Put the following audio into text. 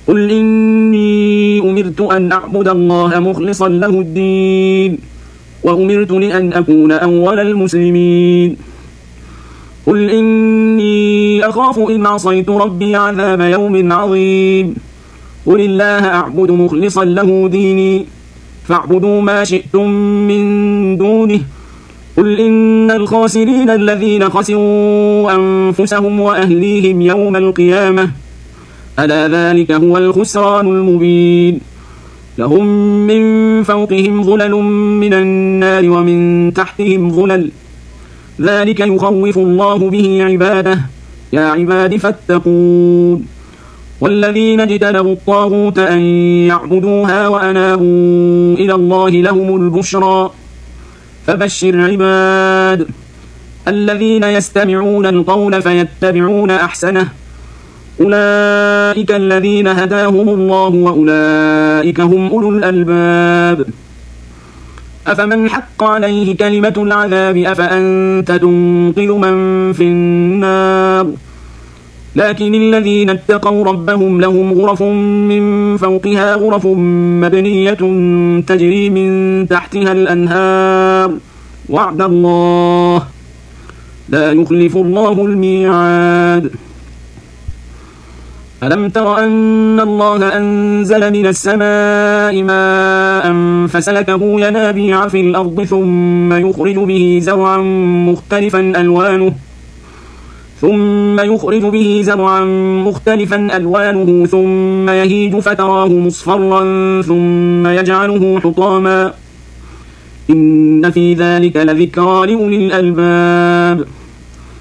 قل إني أمرت أن أعبد الله مخلصا له الدين وأمرت لأن أكون أول المسلمين قل إني أخاف إن عصيت ربي عذاب يوم عظيم قل الله أعبد مخلصا له ديني فاعبدوا ما شئتم من دونه قل إن الخاسرين الذين خسروا أنفسهم وأهليهم يوم القيامة ألا ذلك هو الخسران المبين لهم من فوقهم ظلل من النار ومن تحتهم ظلل ذلك يخوف الله به عباده يا عباد فاتقون والذين اجتنبوا الطاغوت أن يعبدوها وأنابوا إلى الله لهم البشرى فبشر عباد الذين يستمعون القول فيتبعون أحسنه أولئك الذين هداهم الله وأولئك هم أولو الألباب أفمن حق عليه كلمة العذاب أفأنت تنقذ من في النار لكن الذين اتقوا ربهم لهم غرف من فوقها غرف مبنية تجري من تحتها الأنهار وعد الله لا يخلف الله الميعاد ألم تر أن الله أنزل من السماء ماء فسلكه ينابيع في الأرض ثم يخرج به زرعا مختلفا ألوانه ثم يهيج فتراه مصفرا ثم يجعله حطاما إن في ذلك لذكرى لأولي الألباب